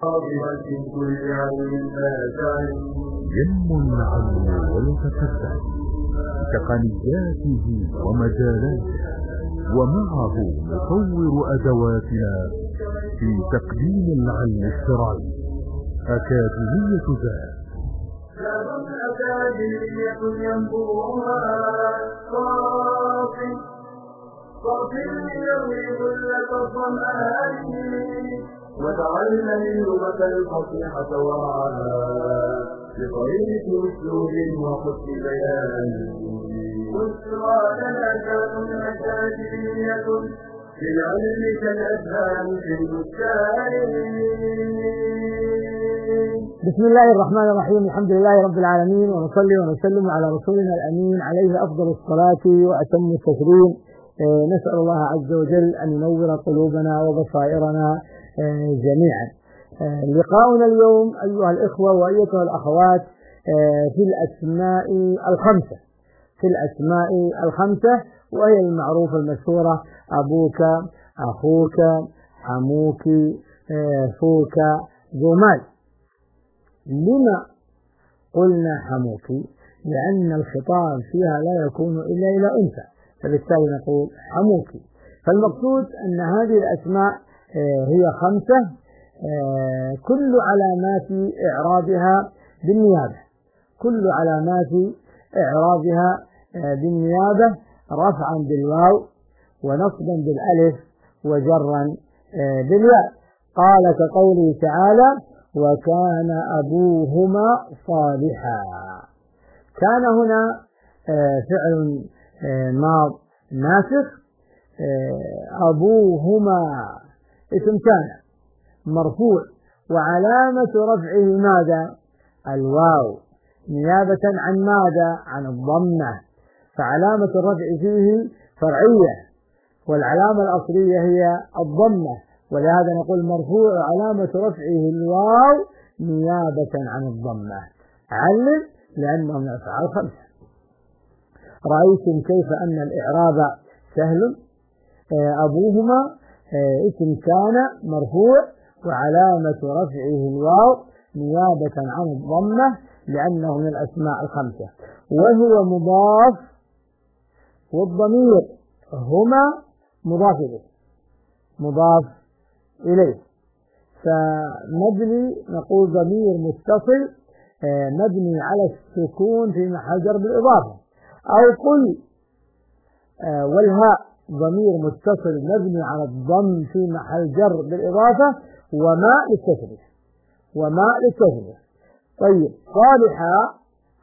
ينمو عنه ويتقدم بتقنياته ومجالاته، ومعه مطور أدواتنا في تقديم العلم الشرعي. أكاديمية ذات أكاديمية ينبوها صافي يروي ظلة الظمآن، وتعلم اللغة الفصيحة ومعها بطريق أسلوب وحسن بيان. بشرى لنا أكاديمية في العلم كالأذهان في البستان. بسم الله الرحمن الرحيم، الحمد لله رب العالمين، ونصلي ونسلم على رسولنا الأمين عليه أفضل الصلاة وأتم التسليم. نسأل الله عز وجل أن ينور قلوبنا وبصائرنا جميعا. لقاؤنا اليوم أيها الإخوة وأيتها الأخوات في الأسماء الخمسة، وهي المعروفة المشهورة: أبوك، أخوك، حموك، فوك، ذو مال. لما قلنا حموك؟ لأن الخطاب فيها لا يكون إلا إلى أنثى، فبالتالي نقول حموك. فالمقصود أن هذه الأسماء هي خمسة، كل علامات إعرابها بالنيابة، رفعا بالواو، ونصبا بالألف، وجرا بالياء. قال كقوله تعالى: وكان أبوهما صالحا. كان هنا فعل ماض ناسخ، أبوهما اسم كان مرفوع، وعلامة رفعه ماذا؟ الواو، نيابة عن ماذا؟ عن الضمة. فعلامة الرفع فيه فرعية، والعلامة الأصلية هي الضمة، ولهذا نقول مرفوع علامة رفعه الواو نيابة عن الضمة. علم لأنه من الأفعال خمسة. رأيتم كيف أن الإعراب سهل؟ أبوهما اسم كان مرفوع، وعلامة رفعه الواو نيابة عن الضمة لأنه من الأسماء الخمسة، وهو مضاف، والضمير هما مضاف إليه. فمبني، نقول ضمير متصل مبني على السكون في محل جر بالإضافة، أو قل والهاء ضمير متصل مبني على الضم في محل جر بالإضافة، وما للتثنية. طيب، صالحا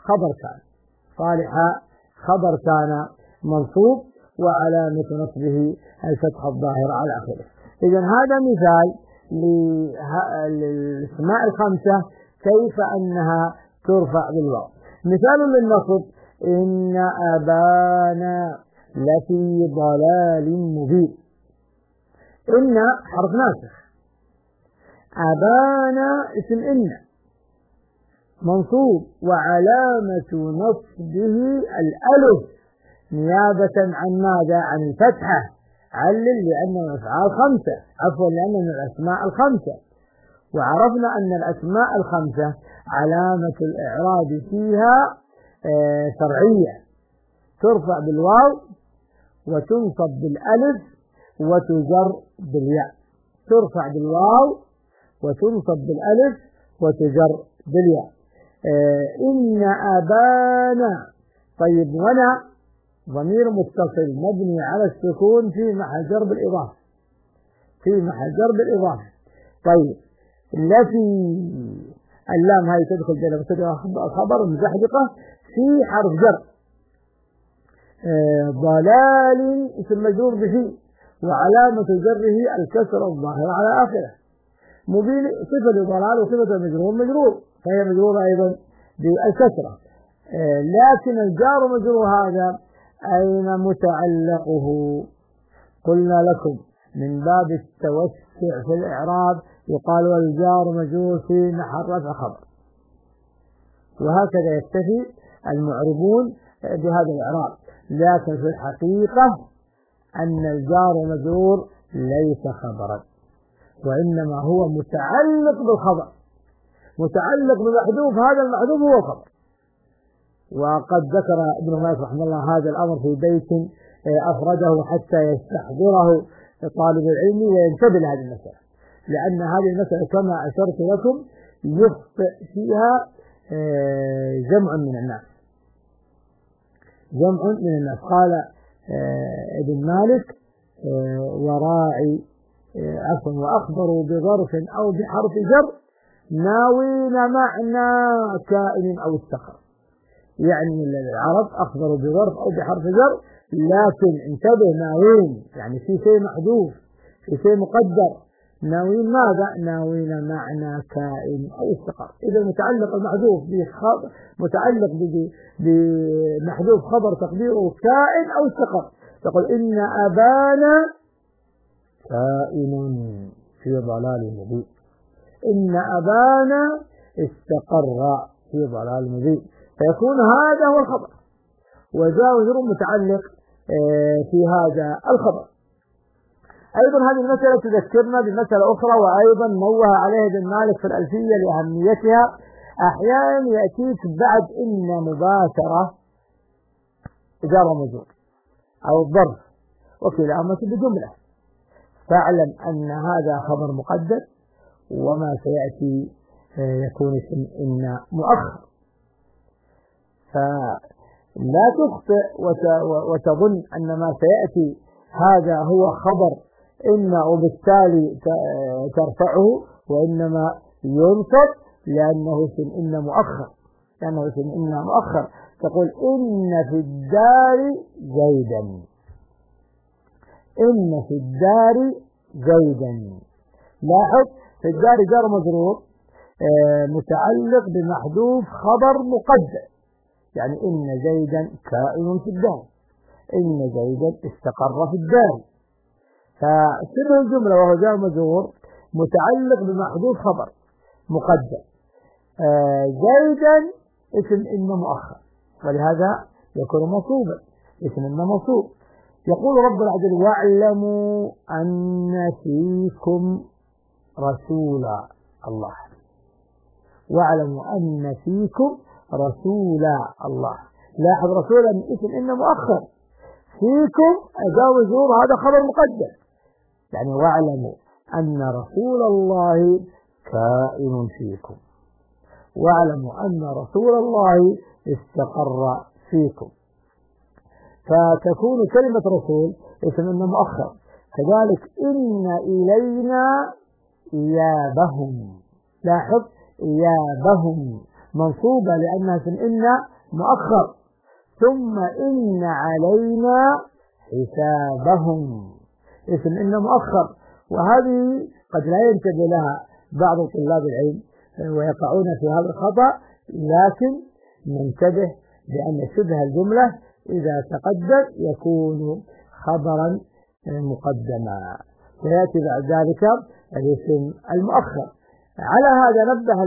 خبر كان منصوب، وعلامة نصبه الفتحة الظاهرة على آخره. إذن هذا مثال للأسماء الخمسة كيف أنها ترفع بالواو. مثال للنصب: إن أبانا لفي ضلال مبين. إن حرف ناسخ، أبانا اسم إن منصوب، وعلامة نصبه الألف نيابة عن ماذا؟ عن الفتحة. علل لأنه من الأفعال خمسة، لأنه من الأسماء الخمسة. وعرفنا أن الأسماء الخمسة علامة الإعراب فيها فرعية، ترفع بالواو، وتنصب بالألف، وتجر بالياء. ترفع بالواو، وتنصب بالألف، وتجر بالياء. إن أبانا. طيب، هنا ضمير متصل مبني على السكون في محل جر بالإضافة. طيب، التي اللام هاي تدخل بين مبتدأ وخبر مزحلقة في حرف جر. ضلال اسم مجرور به، وعلامة جره الكسر الظاهرة على آخره. مبين صفة لضلال، وصفة مجرور، فهي مجرورة أيضا بالكسرة. لكن الجار مجرور هذا أين متعلقه؟ قلنا لكم من باب التوسع في الإعراب يقال والجار مجرور في محل رفع خبر، وهكذا يكتفي المعربون بهذا الإعراب. لكن في الحقيقة أن الجار مجرور ليس خبرا، وإنما هو متعلق بالخبر، متعلق بمحذوف، هذا المحذوف هو الخبر. وقد ذكر ابن مالك رحمه الله هذا الأمر في بيت أفرده حتى يستحضره طالب العلم وينتبه لهذه المسألة، لأن هذه المسألة كما أشرت لكم يخطئ فيها جمع من الناس، جمع من الناس. قال ابن مالك وراعي عفوا وأخبروا بظرف أو بحرف جر ناوين معنى كائن أو استقر. يعني العرب أخبروا بظرف أو بحرف جر، لكن انتبه ناوين يعني في شيء محذوف، في شيء مقدر. ناوين ماذا؟ ناوين معنى كائن أو استقر. إذا متعلق المحذوف متعلق بمحذوف خبر تقديره كائن أو استقر. تقول إن أبانا كائن في ضلال مبين، إن أبانا استقر في ضلال مبين، فيكون هذا هو الخبر، وجاء وزر متعلق في هذا الخبر. أيضا هذه المسألة تذكرنا بمسألة أخرى، وأيضا نوه عليها ابن مالك في الألفية لأهميتها. أحيانا يأتيك بعد إن مباشرة جار ومجرور أو الظرف وكلاهما بجملة، فاعلم أن هذا خبر مقدر، وما سيأتي يكون اسم إن مؤخر. فلا تخطئ وتظن أن ما سيأتي هذا هو خبر إن وبالتالي ترفعه، وإنما ينصب لأنه اسم إن مؤخر، لأنه اسم إن مؤخر. تقول إن في الدار زيدا، إن في الدار زيدا. لاحظ في الدار جار مجرور متعلق بمحذوف خبر مقدر، يعني إن زيدا كائن في الدار، إن زيدا استقر في الدار. فشبه الجملة وهو جار مجرور متعلق بمحذوف خبر مقدر. زيدا اسم إن مؤخر، ولهذا يكون منصوبا، اسم إن منصوب. يقول رب العزيز واعلموا أن فيكم رسول الله، واعلموا أن فيكم رسول الله. لاحظ رسولا من اسم إن مؤخر، فيكم أجاوز هذا خبر مقدم، يعني واعلموا أن رسول الله كائن فيكم، واعلموا أن رسول الله استقر فيكم. فتكون كلمة رسول اسم إن مؤخر. كذلك إن إلينا إيابهم، لاحظ إيابهم منصوبة لأنها اسم إن مؤخر. ثم إن علينا حسابهم اسم إن مؤخر، وهذه قد لا ينتبه لها بعض طلاب العلم ويقعون في هذا الخطأ، لكن ننتبه بأن شبه الجملة إذا تقدم يكون خبرا مقدما، ويأتي بعد ذلك الاسم المؤخر. على هذا نبه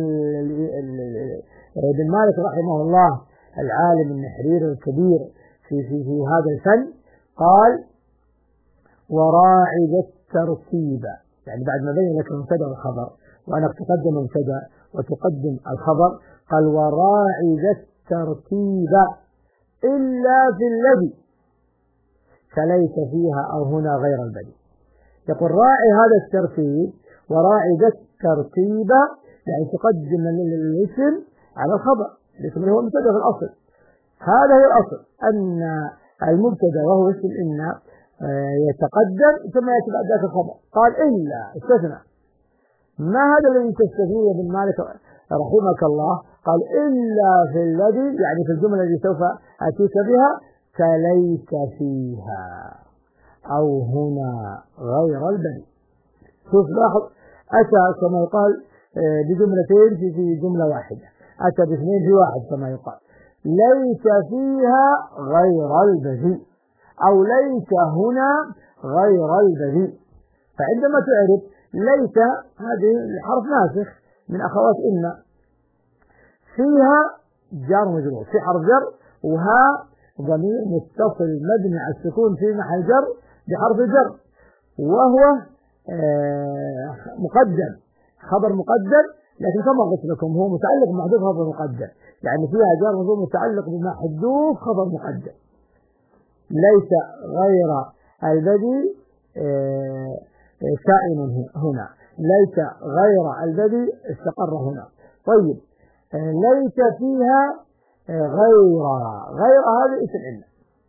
ابن مالك رحمه الله العالم النحرير الكبير في هذا الفن، قال وراعي ذا الترتيب، يعني بعد ما بين لك المبتدا والخبر وأنك تقدم المبتدا وتقدم الخبر، قال وراعي ذا الترتيب إلا في الذي كليت فيها أو هنا غير البدي. يقول راعي هذا الترتيب، وراعي ذا الترتيب يعني تقدم الاسم على الخبر، الاسم هو المبتدا في الأصل. هذا هو الأصل أن المبتدا وهو اسم إن يتقدم ثم يأتي بعد ذلك الخبر. قال إلا استثنى. ما هذا الذي تستثنيه ابن مالك رحمك الله؟ قال إلا في الذي، يعني في الجملة التي سوف أتيك بها، كليت فيها أو هنا غير البني. شوف لاحظ، أتى كما يقال بجملتين في جملة واحدة، أتى باثنين في واحد كما يقال. ليت فيها غير البذيء أو ليت هنا غير البذيء. فعندما تعرف ليت هذه الحرف ناسخ من أخوات إن، فيها جار مجرور في حرف جر، وها ضمير متصل مبني على السكون في محل جر بحرف جر، وهو مقدم، خبر مقدم، لكن كما قلت لكم هو متعلق بمحذوف خبر مقدم، يعني فيها جار مجرور متعلق بمحذوف خبر مقدم. ليس غير الذي كائن هنا، ليس غير الذي استقر هنا. طيب ليس فيها غير هذا اسم علة،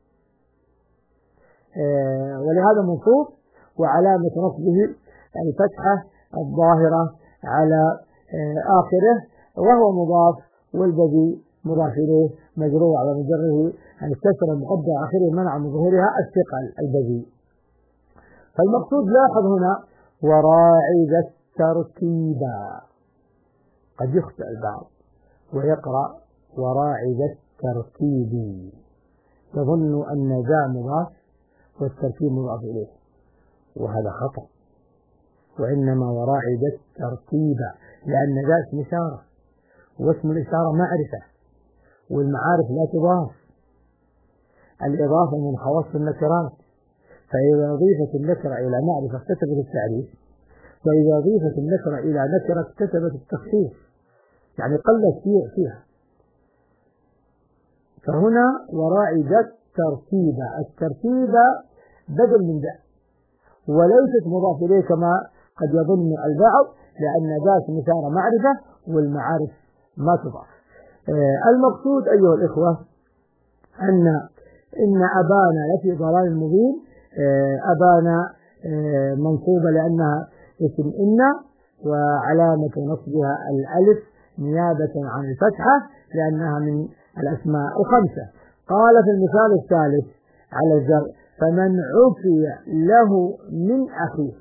ولهذا منصوب وعلامة نصبه الفتحة الظاهرة على آخره، وهو مضاف، والذي مضاف إليه مجرور على مجره الكسر المقدر آخره منع من ظهورها الثقل البذيء. فالمقصود لاحظ هنا وراعي ذا الترتيب، قد يخطئ البعض ويقرأ وراعي ذا الترتيب يظن أن ذا مضاف والترتيب مضاف إليه، وهذا خطأ، وإنما وراعي ذا الترتيب، لأن ذا اسم إشارة، واسم الإشارة معرفة، والمعارف لا تضاف، الإضافة من خواص النكرات، فإذا أضيفت النكرة إلى معرفة اكتسبت التعريف، وإذا أضيفت النكرة إلى نكرة اكتسبت التخصيص، يعني قلت فيها. فهنا وراعي ذا الترتيب، الترتيب بدل من ذا، وليست مضاف إليه كما قد يظن البعض، لأن ذا اسم إشارة معرفة والمعارف ما تضاف. المقصود أيها الإخوة إن أبانا لفي ضلال مبين. أبانا منصوبة لأنها اسم إن، وعلامة نصبها الألف نيابة عن الفتحة لأنها من الأسماء الخمسة. قال في المثال الثالث على الجر فمن عفي له من أخيه،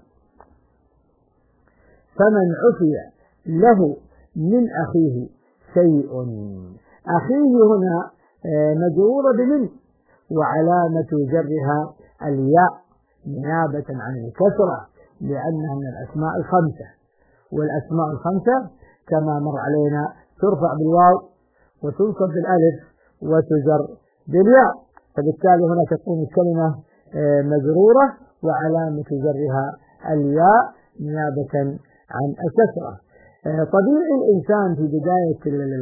فمن عفي له من أخيه شيء، أخيه هنا مجرورة بمن، وعلامة جرها الياء نيابة عن الكسرة لأنها من الأسماء الخمسة، والأسماء الخمسة كما مر علينا ترفع بالواو وتنصب بالألف وتجر بالياء، فبالتالي هنا تكون الكلمة مجرورة وعلامة جرها الياء نيابة عن الكسرة. طبيعي الإنسان في بداية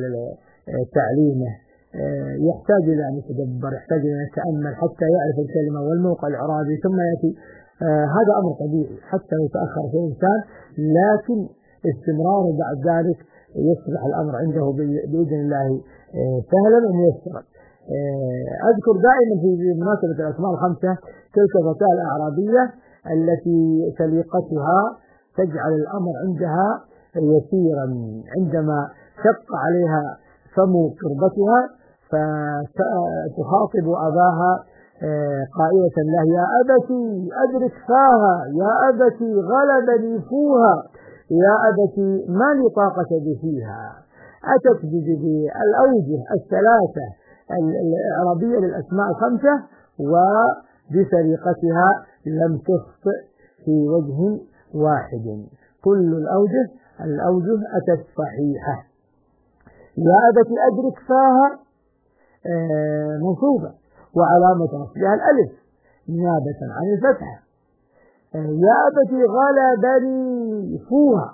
تعليمه يحتاج إلى أن يتدبر، يحتاج إلى أن يتأمل حتى يعرف الكلمة والموقع الإعرابي، ثم يأتي هذا أمر طبيعي حتى يتأخر في الإنسان، لكن استمراره بعد ذلك يصبح الأمر عنده بإذن الله سهلا وميسرا. أذكر دائما في مناسبة الأسماء الخمسة تلك الفتاة الأعرابية التي سليقتها تجعل الأمر عندها يسيرا، عندما شق عليها فم قربتها فتخاطب أباها قائلة له يا أبتي أدرك فاها، يا أبتي غلبني فوها، يا أبتي ما لي طاقة بفيها. أتت بالأوجه الثلاثة الإعرابية للأسماء الخمسة وبسرقتها لم تخطئ في وجه واحد، كل الأوجه أتت صحيحة. يا أبتي أدرك فاها منصوبة وعلامة نصبها الألف نيابة عن الفتحة. يا أبتي غلبني فوها،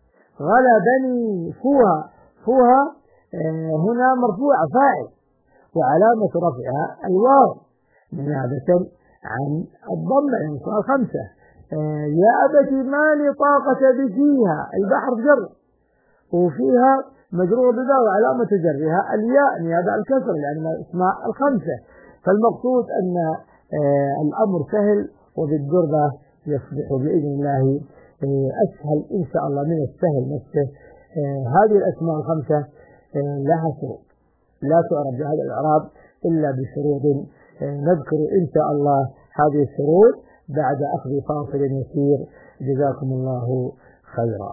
غلبني فوها، فوها هنا مرفوعة فاعل وعلامة رفعها الواو نيابة عن الضمة الأسماء الخمسة. يا أبتي ما لي طاقة بفيها، البحر جر وفيها مجرور بذا وعلامة جرها الياء نيابة عن الكسر لأن الأسماء الخمسة. فالمقصود أن الأمر سهل وبالدربة يصبح بإذن الله أسهل إن شاء الله من السهل نفسه. هذه الأسماء الخمسة لها شروط لا تعرف بهذا الإعراب إلا بشروط، نذكر إن شاء الله هذه الشروط بعد أخذ فاصل يسير. جزاكم الله خيرا.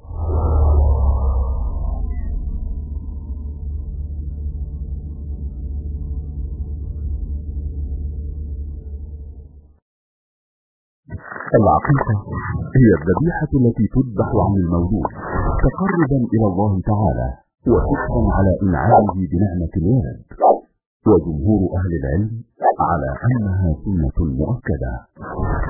العقيقة هي الذبيحة التي تذبح عن المولود تقربا إلى الله تعالى وشكرا على إنعامه بنعمة الولد، وجمهور أهل العلم على أنها سنة مؤكدة،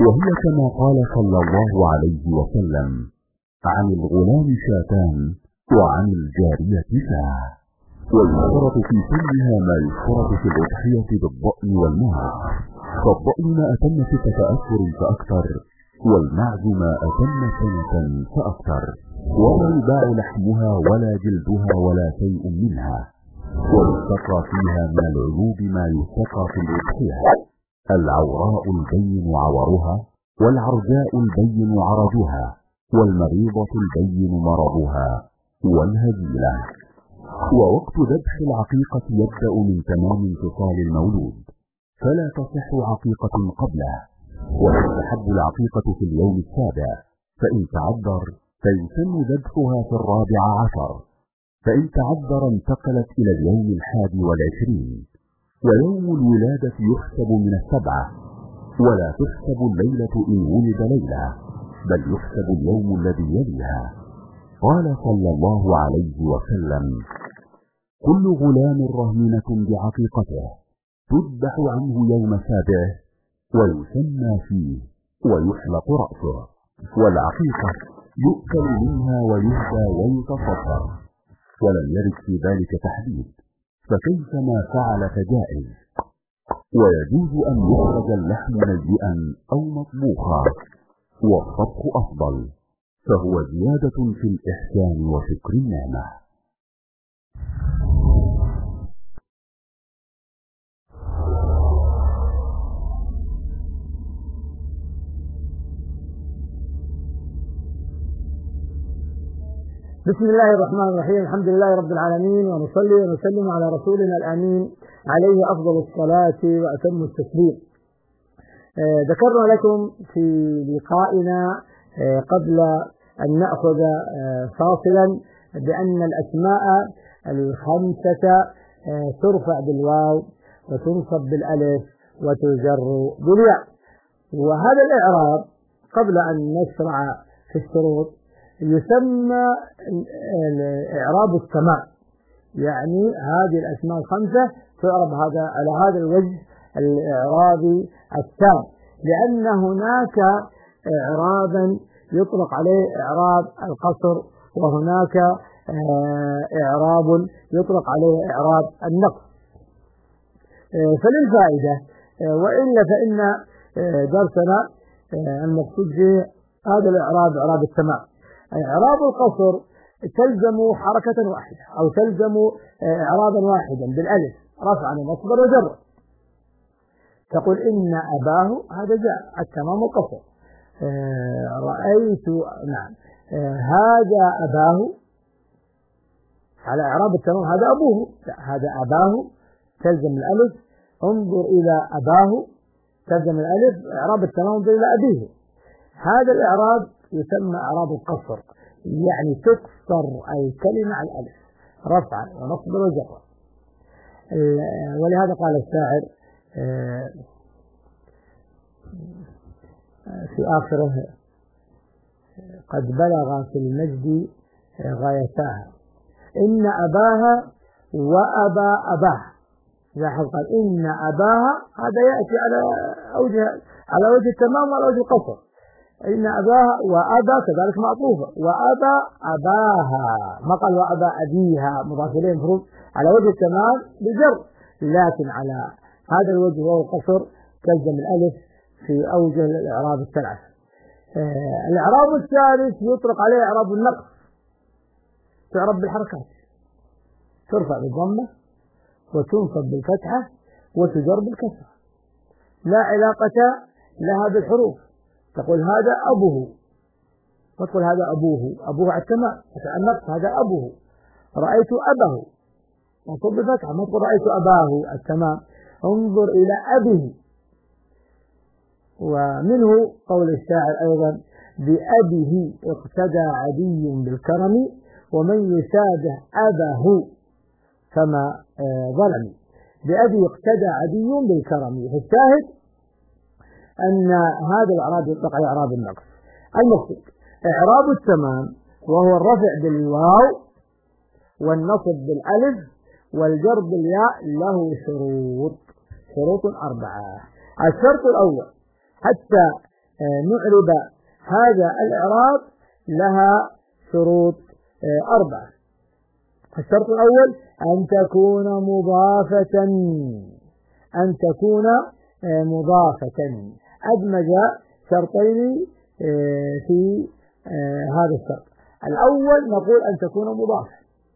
وهي كما قال صلى الله عليه وسلم: عن الغلام شاتان وعن الجارية شاه. ويشترط في كلها ما يشترط في الأضحية بالضأن والمعز، فالضأن ما أتم 6 أشهر فأكثر، والمعز ما أتم 1 سنة فأكثر، ولا يباع لحمها ولا جلدها ولا شيء منها. ويستقى فيها من العيوب ما يستقى في الأضحية: العوراء البين عورها، والعرجاء البين عرجها، والمريضة البين مرضها، والهزيلة. ووقت ذبح العقيقة يبدأ من تمام انفصال المولود، فلا تصح عقيقة قبله. وتستحب العقيقة في اليوم 7، فإن تعذر فيسن ذبحها في 14، فإن تعذر انتقلت إلى اليوم 21. ويوم الولادة يحسب من 7، ولا تحسب الليلة إن ولد ليلة، بل يحسب اليوم الذي يليها. قال صلى الله عليه وسلم: كل غلام رهينة بعقيقته، تذبح عنه يوم 7 ويسمى فيه ويحلق رأسه. والعقيقة يؤكل منها ويهدى ويتصدق، ولم يرد في ذلك تحديد، فكيف ما فعل فجائز. ويجوز أن يخرج اللحم نيئا أو مطبوخا، والطبخ أفضل، فهو زيادة في الإحسان وشكر النعمة. بسم الله الرحمن الرحيم. الحمد لله رب العالمين، ونصلي ونسلم على رسولنا الأمين عليه أفضل الصلاة وأتم التسليم. ذكرنا لكم في لقائنا قبل أن نأخذ فاصلا بأن الأسماء 5 ترفع بالواو وتنصب بالألف وتجر بالياء. وهذا الإعراب قبل أن نشرع في الشروط يسمى إعراب السماء، يعني هذه الأسماء 5 تعرب على هذا الوجه الإعرابي التام، لأن هناك إعرابا يطلق عليه إعراب القصر، وهناك إعراب يطلق عليه إعراب النقص. فللفائدة وإلا فإن درسنا المقصود به هذا الإعراب إعراب السماء. إعراب القصر تلزم حركة واحدة أو تلزم إعرابا واحدا بالألف رفعا ونصبا وجرا. تقول إن أباه، هذا جاء التمام القصر. رأيت، نعم، هذا أباه على إعراب التمام، هذا أبوه، لا، هذا أباه تلزم الألف. انظر إلى أباه تلزم الألف، إعراب التمام انظر إلى أبيه. هذا الإعراب يسمى إعراب القصر، يعني تكسر الكلمة على الألف رفعا ونصبا وجرا. ولهذا قال الشاعر في آخره: قد بلغ في المجد غايتها إن أباها وأبا أباها. لاحظ قال إن أباها، هذا يأتي على وجه التمام وعلى وجه القصر. إن أباها وأبا كذلك معطوفة، وأبا أباها، ما قال وأبا أبيها مضاف إليه مفروض على وجه التمام بجر، لكن على هذا الوجه وهو القصر تلزم الألف في أوجه الإعراب 7. الإعراب الثالث يطلق عليه إعراب النقص، تعرب بالحركات، ترفع بالضمة وتنصب بالفتحة وتجر بالكسرة، لا علاقة لها بالحروف. تقول هذا أبوه، وتقول هذا أبوه على التمام، النقص هذا أبوه. رأيت أباه، منصوب بالفتحة، ما تقول رأيت أباه التمام. انظر إلى أبيه. ومنه قول الشاعر أيضا: بأبيه اقتدى عدي بالكرم، ومن يشابه أباه فما ظلم. بأبي اقتدى عدي بالكرم. فالشاهد أن هذا الإعراب يطلق على إعراب النقص. المقصود إعراب التمام وهو الرفع بالواو والنصب بالألف والجر بالياء له شروط 4. الشرط الأول: حتى نعرب هذا الإعراب لها شروط 4. الشرط الأول أن تكون مضافة، أن تكون مضافة. أدمج شرطين في هذا الشرط. الأول نقول أن تكون مضافة.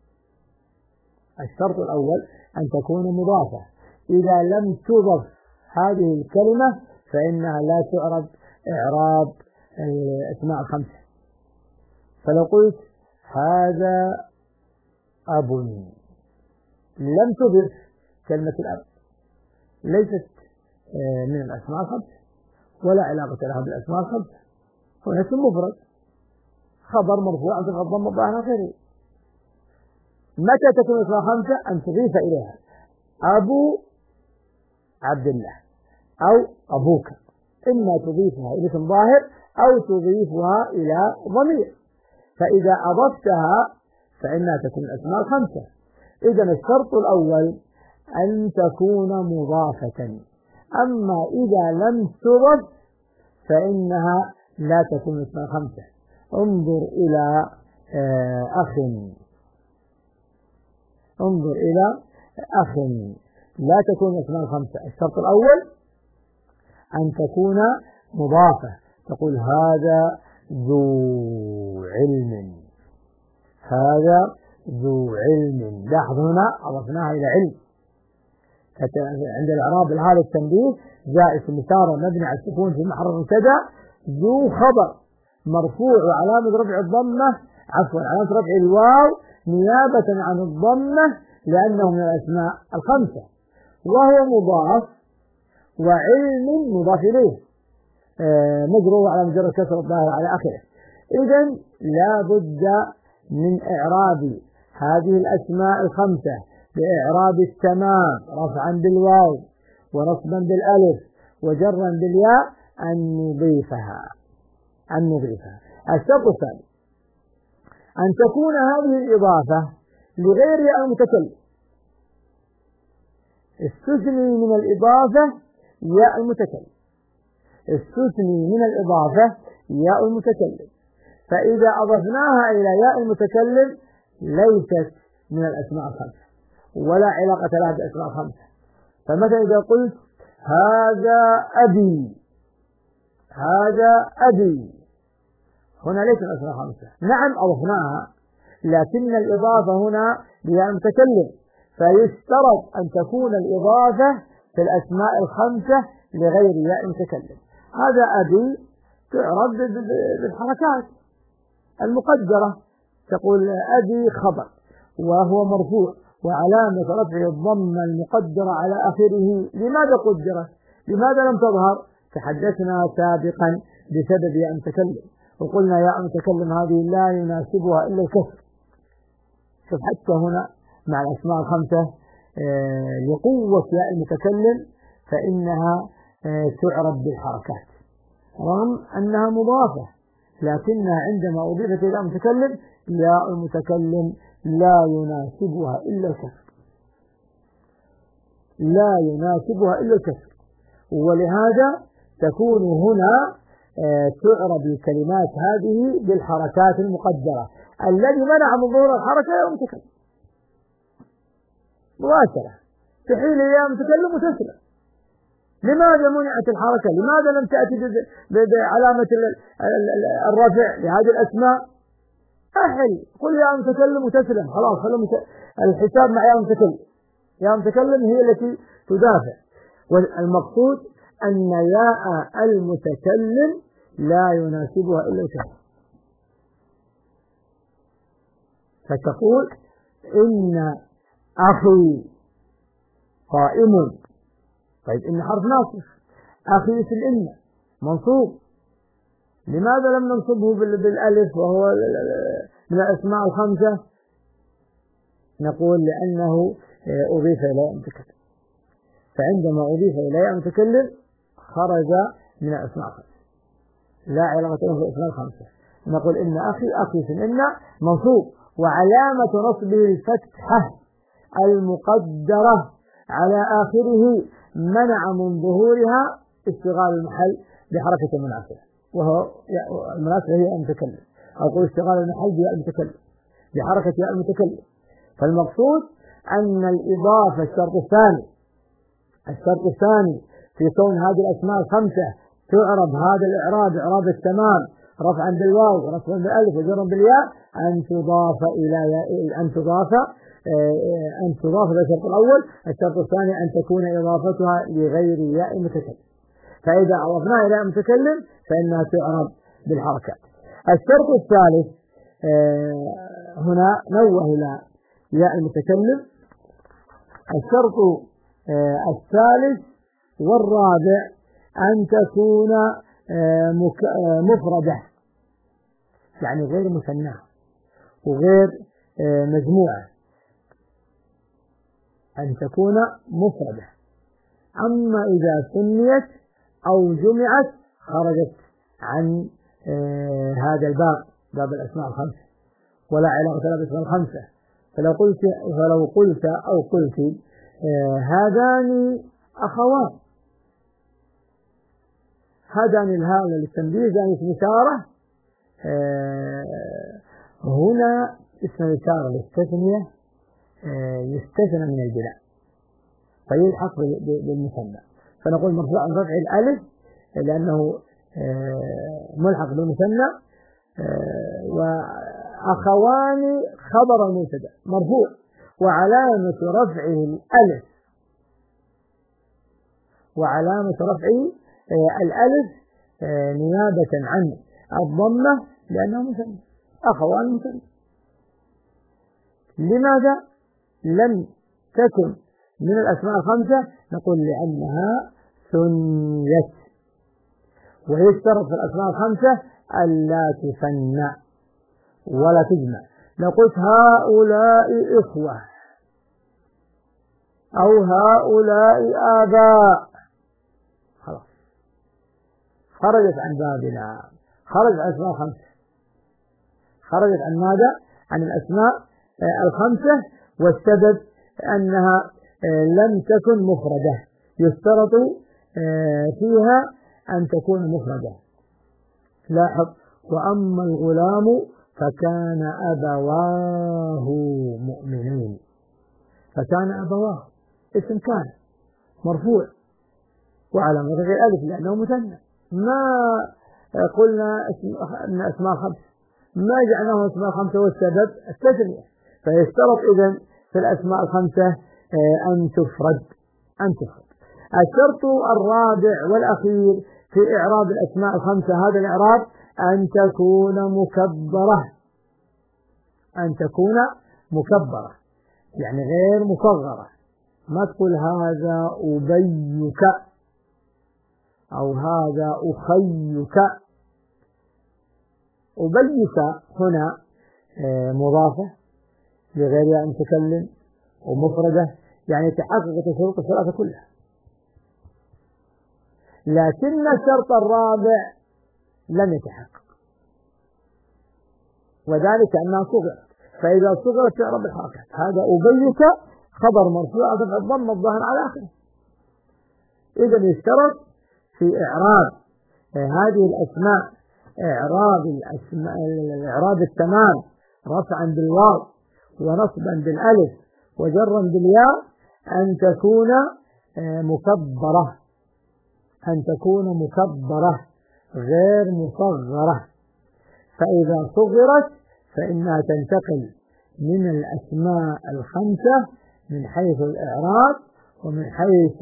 الشرط الأول أن تكون مضافة. إذا لم تضف هذه الكلمة فإنها لا تعرب إعراب الأسماء الخمسة. فلو قلت هذا أب، لم تضف كلمة الأب، ليست من الأسماء الخمسة ولا علاقة لها بالأسماء الخمسة. هنا اسم مفرد، خبر مرفوع عن الضم الظاهر آخره. متى تكون الأسماء خمسة؟ أن تضيف إليها أبو عبد الله أو أبوك، إما تضيفها إلى اسم ظاهر أو تضيفها إلى ضمير. فإذا أضفتها فإنها تكون الأسماء الخمسة. إذا الشرط الأول أن تكون مضافة. أما إذا لم تضف فإنها لا تكون الأسماء الخمسة. انظر إلى انظر إلى أخ، لا تكون الأسماء الخمسة. الشرط الأول أن تكون مضافة. تقول هذا ذو علم، هذا ذو علم. لاحظ هنا أضفناها إلى علم. عند الإعراب هذا التنبيه جاء اسم إشارة مبني على السكون في محل مبتدأ، ذو خبر مرفوع وعلامة رفع الضمة، علامة رفع الواو نيابة عن الضمة لأنه من الأسماء الخمسة، وهو مضاف، وعلم مضاف إليه مجرور على مجرد كسر الظاهر على آخره. إذن لا بد من إعراب هذه الأسماء الخمسة بإعراب التمام، رفعا بالواو ونصبا بالألف وجرا بالياء، أن نضيفها. الشرط الثاني أن تكون هذه الإضافة لغير المتكلم. استثني من الإضافة ياء المتكلم، استثني من الإضافة ياء المتكلم. فإذا أضفناها إلى ياء المتكلم ليست من الأسماء الخمسة ولا علاقة لها بالأسماء الخمسة. فمثلا إذا قلت هذا أبي، هذا أبي، هنا ليس من الأسماء الخمسة. نعم أضفناها، لكن الإضافة هنا لياء المتكلم، فيشترط أن تكون الإضافة في الأسماء الخمسة لغير ياء المتكلم. هذا أبي تعرب بالحركات المقدرة، تقول أبي خبر وهو مرفوع وعلامة رفع الضمة المقدرة على آخره. لماذا قدرت؟ لماذا لم تظهر؟ تحدثنا سابقا بسبب ياء المتكلم، وقلنا ياء المتكلم هذه لا يناسبها إلا الكسر. شوف حتى هنا مع الأسماء الخمسة لقوة ياء المتكلم فإنها تعرب بالحركات رغم أنها مضافة، لكنها عندما أضيفت إلى المتكلم ياء المتكلم لا يناسبها إلا الكسر، لا يناسبها إلا الكسر. ولهذا تكون هنا تعرب الكلمات هذه بالحركات المقدرة. الذي منع من ظهور الحركة ياء المتكلم مباشرة، تحيل ياء المتكلم وتسلم. لماذا منعت الحركة؟ لماذا لم تأتي بعلامة الرفع لهذه الأسماء؟ أحل، قل يا المتكلم وتسلم، خلاص الحساب مع يا المتكلم. يا المتكلم هي التي تدافع، والمقصود أن ياء المتكلم لا يناسبها إلا الكسر. فتقول إن أخي قائم. طيب إن حرف ناصب، أخي في الإن منصوب، لماذا لم ننصبه بالألف وهو من الأسماء الخمسة؟ نقول لأنه أضيف إلى المتكلم، فعندما أضيف إلى المتكلم خرج من الأسماء الخمسة، لا علاقة له بالأسماء الخمسة. نقول إن أخي في الإن منصوب وعلامة نصبه الفتحة المقدرة على آخره منع من ظهورها اشتغال المحل بحركة مناسبة. وهو المناسبة هي المتكلم، أو قل اشتغال المحل بياء المتكلم بحركة ياء المتكلم. فالمقصود أن الإضافة الشرط الثاني في كون هذه الأسماء الخمسة تعرب هذا الإعراب إعراب التمام رفعا بالواو ورفعا بالألف وجرا بالياء أن تضاف إلى الشرط الأول. الشرط الثاني أن تكون إضافتها لغير ياء المتكلم، فإذا أضفناها إلى ياء المتكلم فإنها تعرب بالحركات. الشرط الثالث هنا نوه إلى ياء المتكلم. الشرط الثالث والرابع أن تكون مفردة، يعني غير مثنى وغير مجموعة، أن تكون مفردة. أما إذا سميت أو جمعت خرجت عن هذا باب الأسماء الخمسة ولا علاقة لها بالأسماء الخمسة. فلو قلت أو قلت هذان أخوان، هذان الهاء للتنبيه يعني اسم إشارة، هنا اسم الإشارة للتثنية يستثنى من البناء فيلحق بالمثنى، فنقول مرفوع عن رفع الألف لأنه ملحق بالمثنى، وأخوان خبر المبتدأ مرفوع وعلامة رفعه الألف نيابة عن الضمة لأنه مثنى، أخوان مثنى. لماذا لم تكن من الأسماء الخمسة؟ نقول لأنها ثنيت، ويشترط في الأسماء الخمسة ألا تثنى ولا تجمع. لو قلت هؤلاء إخوة أو هؤلاء آباء خلاص خرجت عن بابنا، خرجت عن الأسماء الخمسة، خرجت عن ماذا؟ عن الأسماء الخمسة، والسبب أنها لم تكن مفردة، يشترط فيها أن تكون مفردة. لاحظ: وأما الغلام فكان أبواه مؤمنين. فكان أبواه اسم كان مرفوع وعلامة رفعه الألف لأنه مثنى، ما قلنا أن أسماء خمسة، ما جعلناه أسماء خمسة والسبب التثنية، فيشترط إذن في الأسماء الخمسة أن تفرد. الشرط الرابع والأخير في إعراب الأسماء الخمسة هذا الإعراب أن تكون مكبرة، يعني غير مصغرة. ما تقول هذا أبيك أو هذا أخيك. أبيك هنا مضافة لغير ياء متكلم ومفردة، يعني تحققت الشروط الثلاثة كلها. لكن الشرط الرابع لم يتحقق، وذلك أنها صغرت، فإذا صغرت تعرب الحركات. هذا أبيك خبر مرفوع رفع الضم الظاهر على آخره. إذن يشترط في إعراب هذه الأسماء إعراب التمام رفعا بالواو ونصبا بالألف وجرا بالياء أن تكون مكبرة غير مصغرة. فإذا صغرت فإنها تنتقل من الأسماء الخمسة من حيث الإعراب ومن حيث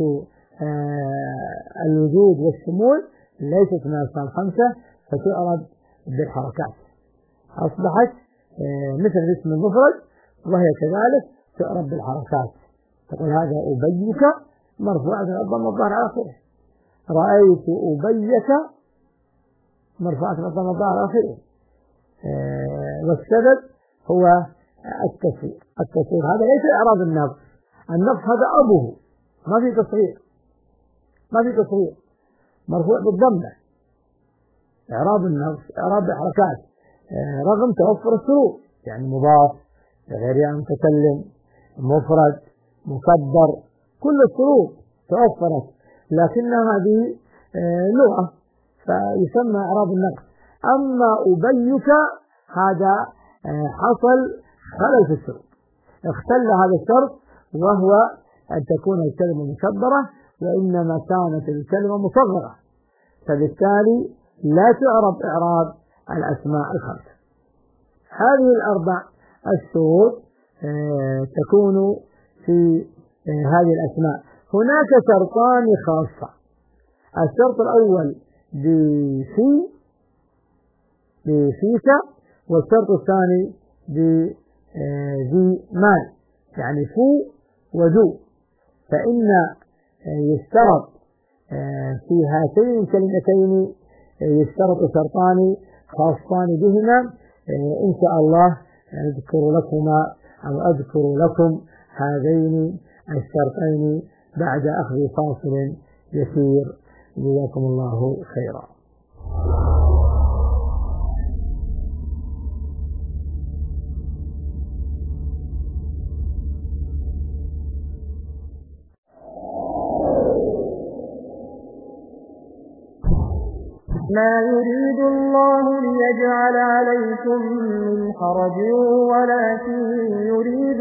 الوجود والشمول، ليست من الأسماء الخمسة، فتعرب بالحركات، أصبحت مثل الاسم المفرد وهي كذلك تعرب بالحركات. تقول هذا أبيك مرفوع بالضم الظاهر على آخره، رأيت أبيك مرفوعة بالضم الظاهر على آخره. والسبب هو التصغير. هذا ليس إعراب النص هذا أبوه، ما في تصغير، مرفوع بالضمة. إعراب النص إعراب بحركات رغم توفر الشروط، يعني مضاف غير ياء متكلم مفرد مكبر، كل الشروط توفرت، لكن هذه لغة فيسمى إعراب النقص. أما أبيك هذا حصل خلل في الشرط، اختل هذا الشرط، وهو أن تكون الكلمة مكبرة، وإنما كانت الكلمة مصغرة، فبالتالي لا تعرب إعراب الأسماء الخمسة. هذه الأربع الشروط تكون في هذه الأسماء. هناك شرطان خاصة، الشرط الأول بفيك، والشرط الثاني بذي مال، يعني فو وذو. فإن يشترط في هاتين الكلمتين يشترط شرطان خاصان بهما، إن شاء الله أذكر لكم هذين الشرطين بعد أخذ فاصل يسير. جزاكم الله خيرا. ما يريد الله ليجعل عليكم من حرج ولكن يريد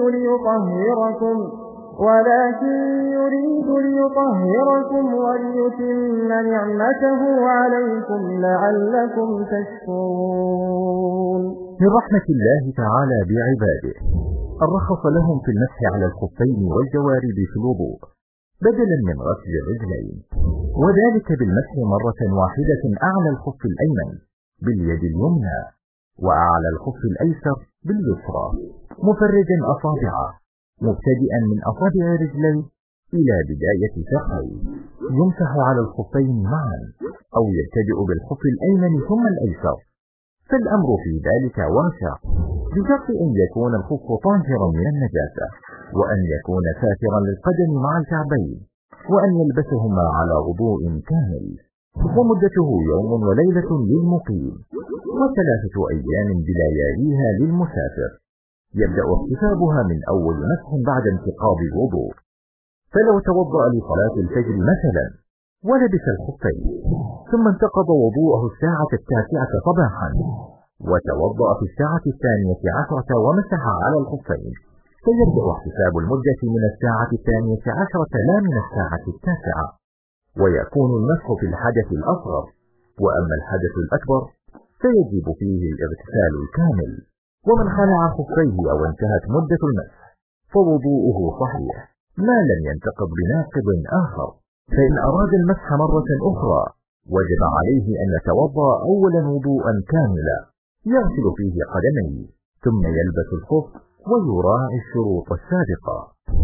ليطهركم وليتم نعمته عليكم لعلكم تشكرون. من رحمة الله تعالى بعباده أن رخص لهم في المسح على الخفين والجوارب في الوضوء بدلا من غسل الرجلين، وذلك بالمسح مرة واحدة أعلى الخف الأيمن باليد اليمنى، وأعلى الخف الأيسر باليسرى، مفرجا أصابعه مبتدئا من أصابع رجليه إلى بداية ساقيه. يمسح على الخفين معا أو يبتدئ بالخف الأيمن ثم الأيسر، فالأمر في ذلك واسع، بشرط أن يكون الخف طاهرا من النجاسة، وأن يكون ساترا للقدم مع الكعبين، وأن يلبسهما على وضوء كامل، ومدته يوم وليلة للمقيم، و3 أيام بلياليها للمسافر، يبدأ احتسابها من أول مسح بعد انتقاض الوضوء. فلو توضأ لصلاة الفجر مثلا ولبس الخفين ثم انتقض وضوءه الساعة 9 صباحا، وتوضأ في الساعة 12 ومسح على الخفين، فيبدأ احتساب المدة من الساعة 12 لا من الساعة 9، ويكون المسح في الحدث الأصغر. وأما الحدث الأكبر فيجب فيه الاغتسال الكامل. ومن خلع خفيه أو انتهت مدة المسح فوضوءه صحيح ما لم ينتقض بناقض آخر. فإن أراد المسح مرة أخرى وجب عليه أن يتوضأ أولا وضوءا كاملا يغسل فيه قدميه، ثم يلبس الخف ويراعي الشروط السابقة.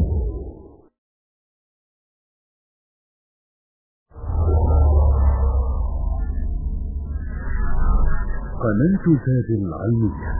قناة زاد العلمية.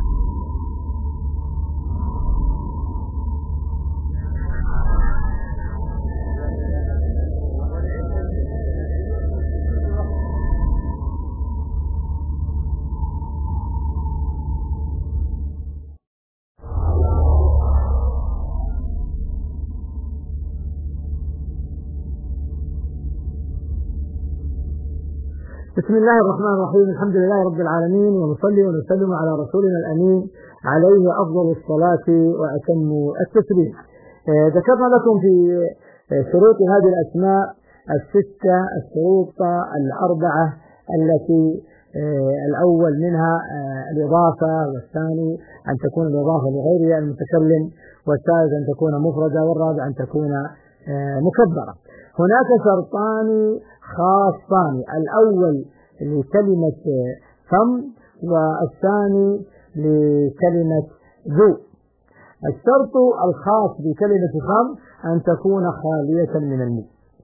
بسم الله الرحمن الرحيم. الحمد لله رب العالمين، ونصلي ونسلم على رسولنا الأمين عليه أفضل الصلاة وأتم التسليم. ذكرنا لكم في شروط هذه الأسماء 6 الشروط 4 التي الأول منها الإضافة، والثاني أن تكون الإضافة لغير المتكلم، والثالث أن تكون مفردة، والرابع أن تكون مكبرة. هناك شرطان خاصان، الأول لكلمة فم، والثاني لكلمة ذو. الشرط الخاص بكلمة فم أن تكون خالية من الميم،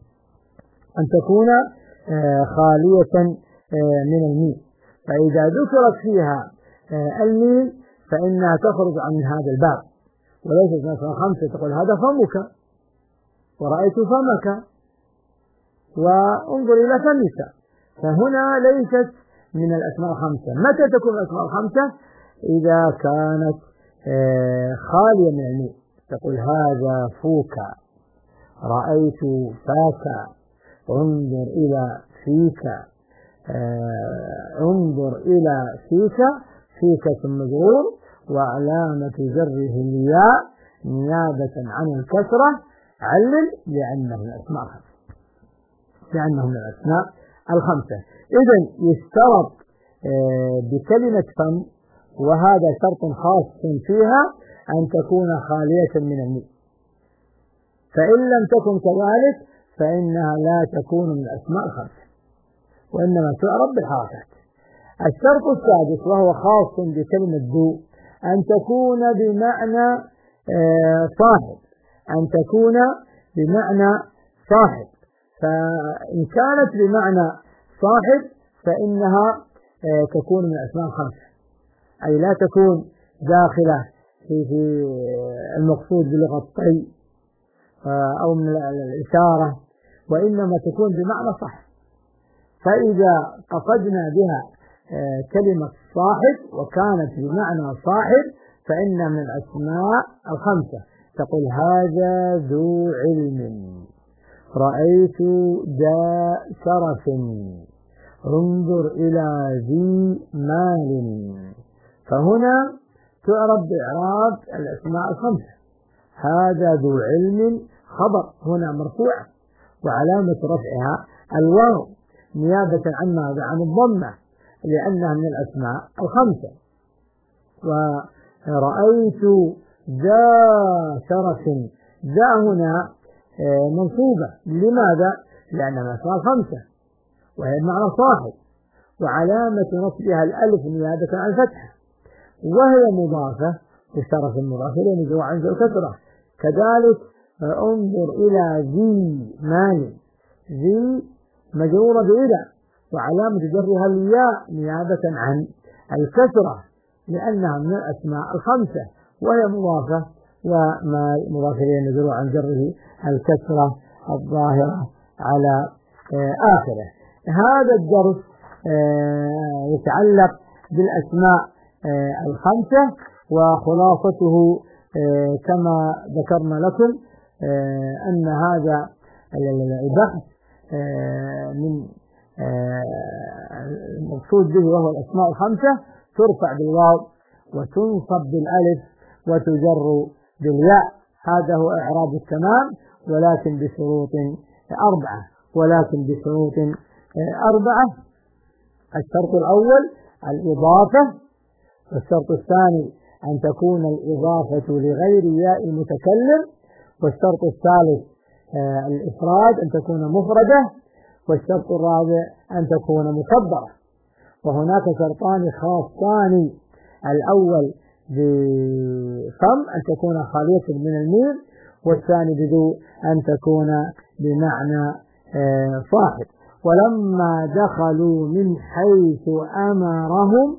فإذا ذكرت فيها الميم فإنها تخرج عن هذا الباب، وليست مثلا 5 تقول هذا فمك ورأيت فمك وانظر إلى فمك، فهنا ليست من الأسماء 5. متى تكون الأسماء 5؟ إذا كانت خالية من الميم، تقول هذا فوك، رأيت فاك، انظر إلى فيك، انظر إلى فيك ثم مجرور وعلامة جره الياء نيابة عن الكسرة. علل لأنه من الأسماء الخمسة. إذن يشترط بكلمة فم، وهذا شرط خاص فيها، أن تكون خالية من الميم، فإن لم تكن كذلك فإنها لا تكون من الأسماء الخمسة وإنما تعرب بالحركات. الشرط السادس وهو خاص بكلمة ذو أن تكون بمعنى صاحب، صاحب. فإن كانت بمعنى صاحب فإنها تكون من الأسماء الخمسة، أي لا تكون داخلة في المقصود بلغة الطي أو من الإشارة، وإنما تكون بمعنى صاحب. فإذا قصدنا بها كلمة صاحب وكانت بمعنى صاحب فإن من الأسماء الخمسة. تقول هذا ذو علم، رأيت ذا شرف، انظر إلى ذي مال. فهنا تعرب بإعراب الأسماء الخمسة. هذا ذو علم خبر هنا مرفوع وعلامة رفعها الواو نيابة عن الضمة لأنها من الأسماء الخمسة. ورأيت ذا شرف، ذا هنا منصوبة. لماذا؟ لأنها من الأسماء الخمسة وهي بمعنى صاحب، وعلامة نصبها الألف نيابة عن الفتحة، وهي مضافة للشرف المضاف إليه نزوع عن كسرة. كذلك انظر إلى ذي مال، ذي مجرورة بإلى وعلامة جرها الياء نيابة عن الكسرة لأنها من الأسماء الخمسة وهي مضافة، وما مضاف إليه نزوع عن جره الكسرة الظاهرة على آخره. هذا الدرس يتعلق بالأسماء الخمسة، وخلاصته كما ذكرنا لكم أن هذا البحث من المقصود به وهو الأسماء الخمسة ترفع بالواو وتنصب بالألف وتجر بالياء. هذا هو إعراب التمام، ولكن بشروط أربعة. الشرط الأول الإضافة، والشرط الثاني أن تكون الإضافة لغير ياء المتكلم، والشرط الثالث الإفراد أن تكون مفردة، والشرط الرابع أن تكون مكبرة. وهناك شرطان خاصان، الأول بفم أن تكون خالية من الميم، والثاني بذو أن تكون بمعنى صاحب. ولما دخلوا من حيث أمرهم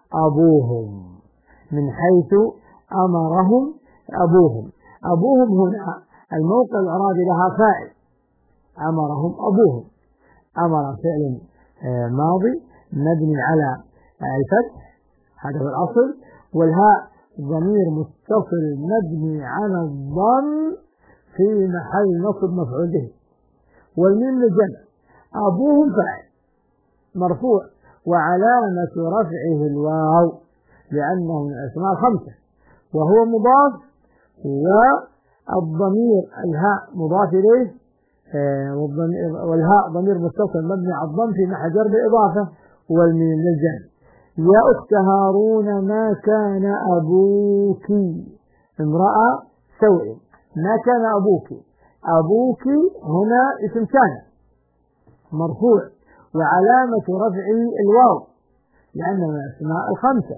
أبوهم هنا الموقع الإعرابي لها فاعل، أمرهم أبوهم، أمر فعل ماضي مبني على الفتح هذا هو الأصل، والهاء ضمير متصل مبني على الضم في محل نصب مفعول به، والميم للجمع. أبوهم فاعل مرفوع وعلامة رفعه الواو لأنه من الأسماء الخمسة وهو مضاف، والضمير الهاء مضاف إليه، والهاء ضمير متصل مبني على الضم في محل جر بالإضافة، والميم للجمع. يا أخت هارون ما كان أبوك امرأة سوء، ما كان أبوك هنا اسم كان مرفوع وعلامة رفعه الواو لأنه من الأسماء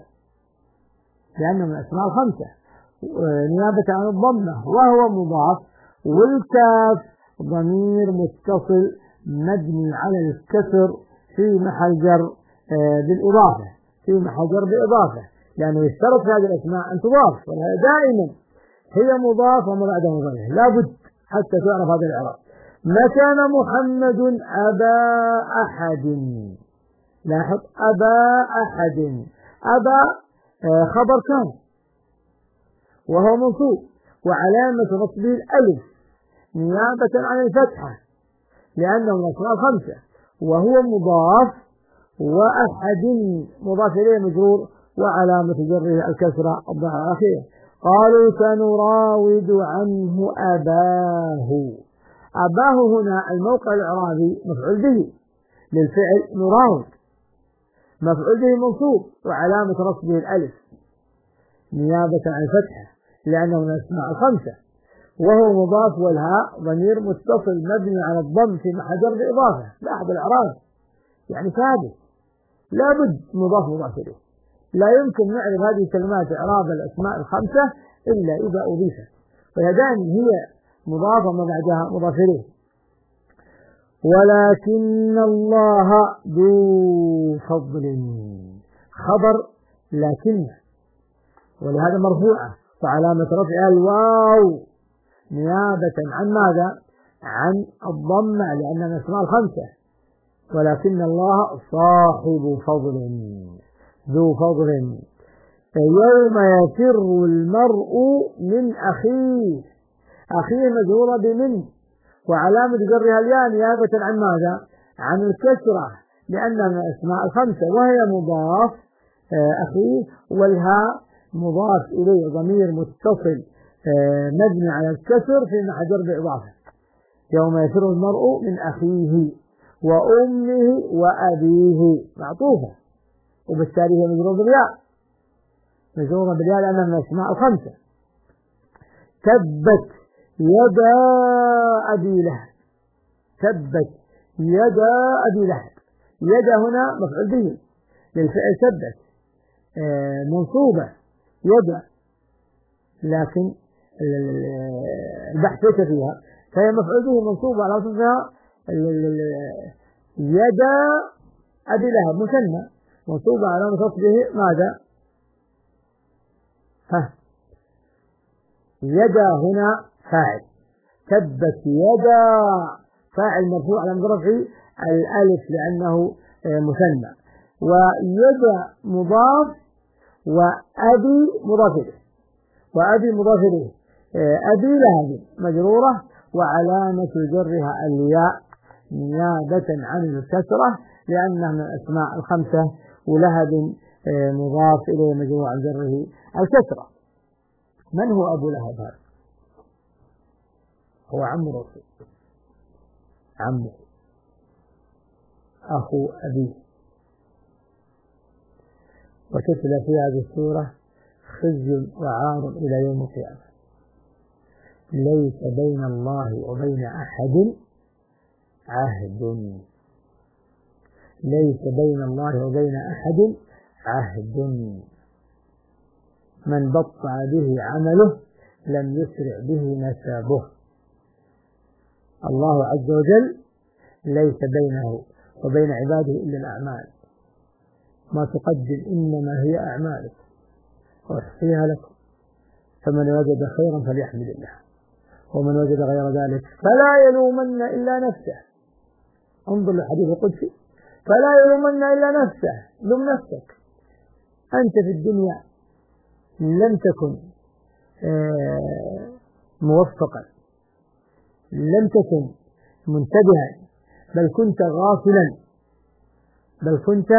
الخمسة نيابة عن الضمة وهو مضاف، والكاف ضمير متصل مبني على الكسر في محل جر بالإضافة، لأنه يشترط في هذه الأسماء أن تضاف، ودائما هي مضاف وما بعده مضاف لابد حتى تعرف هذا الإعراب. ما كان محمد أبا أحد، لاحظ أبا أحد، أبا خبر كان وهو منصوب وعلامة نصبه الألف نيابة عن الفتحة لأنه من الأسماء الخمسة وهو مضاف، وأحد مضاف إليه مجرور وعلامة جره الكسرة الظاهرة الأخيرة. قالوا سنراود عنه أباه. أباه هنا الموقع الإعرابي مفعول به للفعل نراود، مفعول به منصوب وعلامة نصبه الألف نيابة عن الفتحة لأنه من الأسماء الخمسة، وهو مضاف والهاء ضمير متصل مبني على الضم في محل جر إضافة لأحد الأعراب، يعني ثابت لابد مضاف إليه. لا يمكن نعرف هذه الكلمات إعراب الأسماء الخمسة إلا إذا أضيفت، فيدان هي مضافة ما بعدها مضاف إليه. ولكن الله ذو فضل، خبر لكن، ولهذا مرفوعة وعلامة رفعها الواو نيابة عن ماذا؟ عن الضمة لأنها من الأسماء الخمسة. ولكن الله صاحب فضل ذو فضل. يوم يفر المرء من أخيه، أخيه مجرورة بمن وعلامة جرها الياء نيابة عن ماذا؟ عن الكسرة لأنها من الأسماء الخمسة، وهي مضاف أخيه، والهاء مضاف إليه ضمير متصل مبني على الكسر في محل جر إضافة. يوم يفر المرء من أخيه وأمه وأبيه معطوفة، وبالتالي هي مجرورة بالياء، مجرورة بالياء لأنها من الأسماء الخمسة. تبت يدا أبي لهب، تبت يدا أبي لهب. يدا هنا مفعول به للفعل تبت منصوبة يدا، لكن البحث ليس فيها، فهي مفعول به منصوبة على أصلها يدا أبي لهب مثنى منصوبة على نصبه ماذا؟ يدا هنا فاعل، تبت يدا فاعل مرفوع على رفعه الألف لأنه مثنى، ويدا مضاف وأبي مضاف إليه، وأبي مضاف إليه. أبي لهب مجرورة وعلامة جرها الياء نيابة عن الكسرة لأنها من الأسماء الخمسة، ولهب مضاف إليه مجرور عن جره الكسرة. من هو أبو لهب هذا؟ هو عم الرسول، عمه أخو أبيه. وتتلى في هذه السورة خزي وعار إلى يوم القيامة. ليس بين الله وبين أحد عهد، ليس بين الله وبين أحد عهد، من بطأ به عمله لم يسرع به نسبه. الله عز وجل ليس بينه وبين عباده إلا الأعمال، ما تقدم إنما هي أعمالك وأحصيها لكم، فمن وجد خيرا فليحمد الله، ومن وجد غير ذلك فلا يلومن إلا نفسه. انظر للحديث القدسي، فلا يلومن إلا نفسه، لم نفسك. أنت في الدنيا لم تكن موفقا، لم تكن منتبها، بل كنت غافلا، بل كنت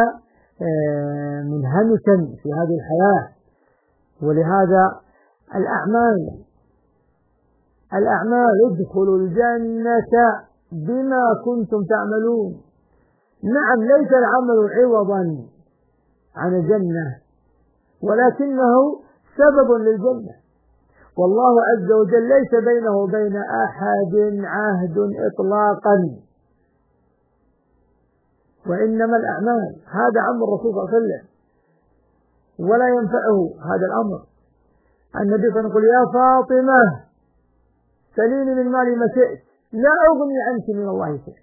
منهمكا في هذه الحياة. ولهذا الأعمال ادخلوا الجنة بما كنتم تعملون. نعم، ليس العمل عوضا عن الجنة، ولكنه سبب للجنة. والله عز وجل ليس بينه وبين أحد عهد إطلاقا، وإنما الأعمال. هذا عم الرسول صلى الله عليه وسلم، ولا ينفعه هذا الأمر. النبي صلى الله عليه وسلم يقول: يا فاطمة سليني من مالي ما شئت لا أغني عنك من الله شيء،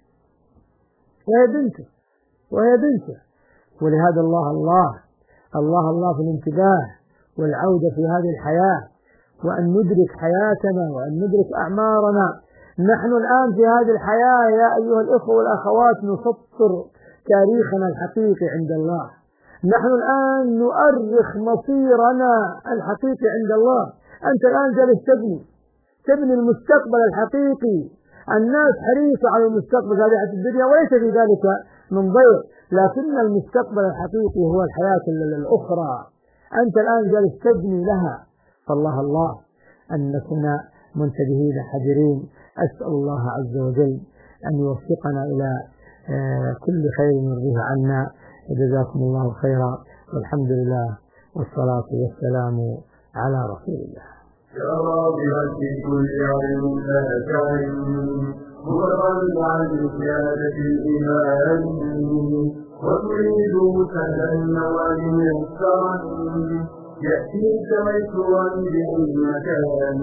وهي بنته. ولهذا الله في الانتباه والعودة في هذه الحياة، وأن ندرك حياتنا وأن ندرك أعمارنا. نحن الآن في هذه الحياة يا أيها الإخوة والأخوات نسطر تاريخنا الحقيقي عند الله. نحن الآن نؤرخ مصيرنا الحقيقي عند الله. أنت الآن جالس تبني المستقبل الحقيقي. الناس حريصة على المستقبل هذه الدنيا وليس في ذلك من ضير، لكن المستقبل الحقيقي هو الحياة الأخرى. أنت الآن جالس تبني لها، فالله الله أن نكون منتبهين حذرين. أسأل الله عز وجل أن يوفقنا إلى كل خير يرضيه عنا. وجزاكم الله خيرا، والحمد لله والصلاة والسلام على رسول الله. يا رابعا في كل علم لا هو الرد عن زيادة الإيمان، وتريد سهلا النوال ميسرا يأتيك ميسورا بأي مكان.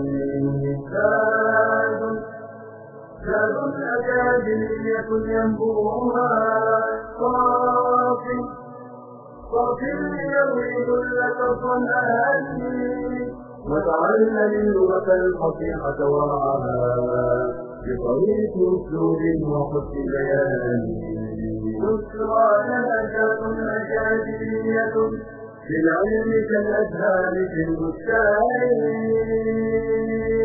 زاد أكاديمية ينبوها صافي يروي لك الظمآن، وتعلم اللغة الفصيحة ورعاها بطريق أسلوب وحسن بيان. بشرى نهجة أكاديمية للعلم كالأزهار في البستان.